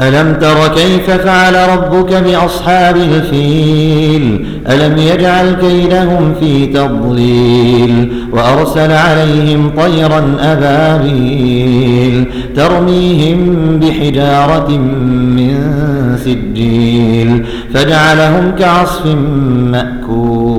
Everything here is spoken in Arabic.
ألم تر كيف فعل ربك بأصحاب الفيل ألم يجعل كيدهم في تضليل وأرسل عليهم طيرا أبابيل ترميهم بحجارة من سجيل فجعلهم كعصف مأكول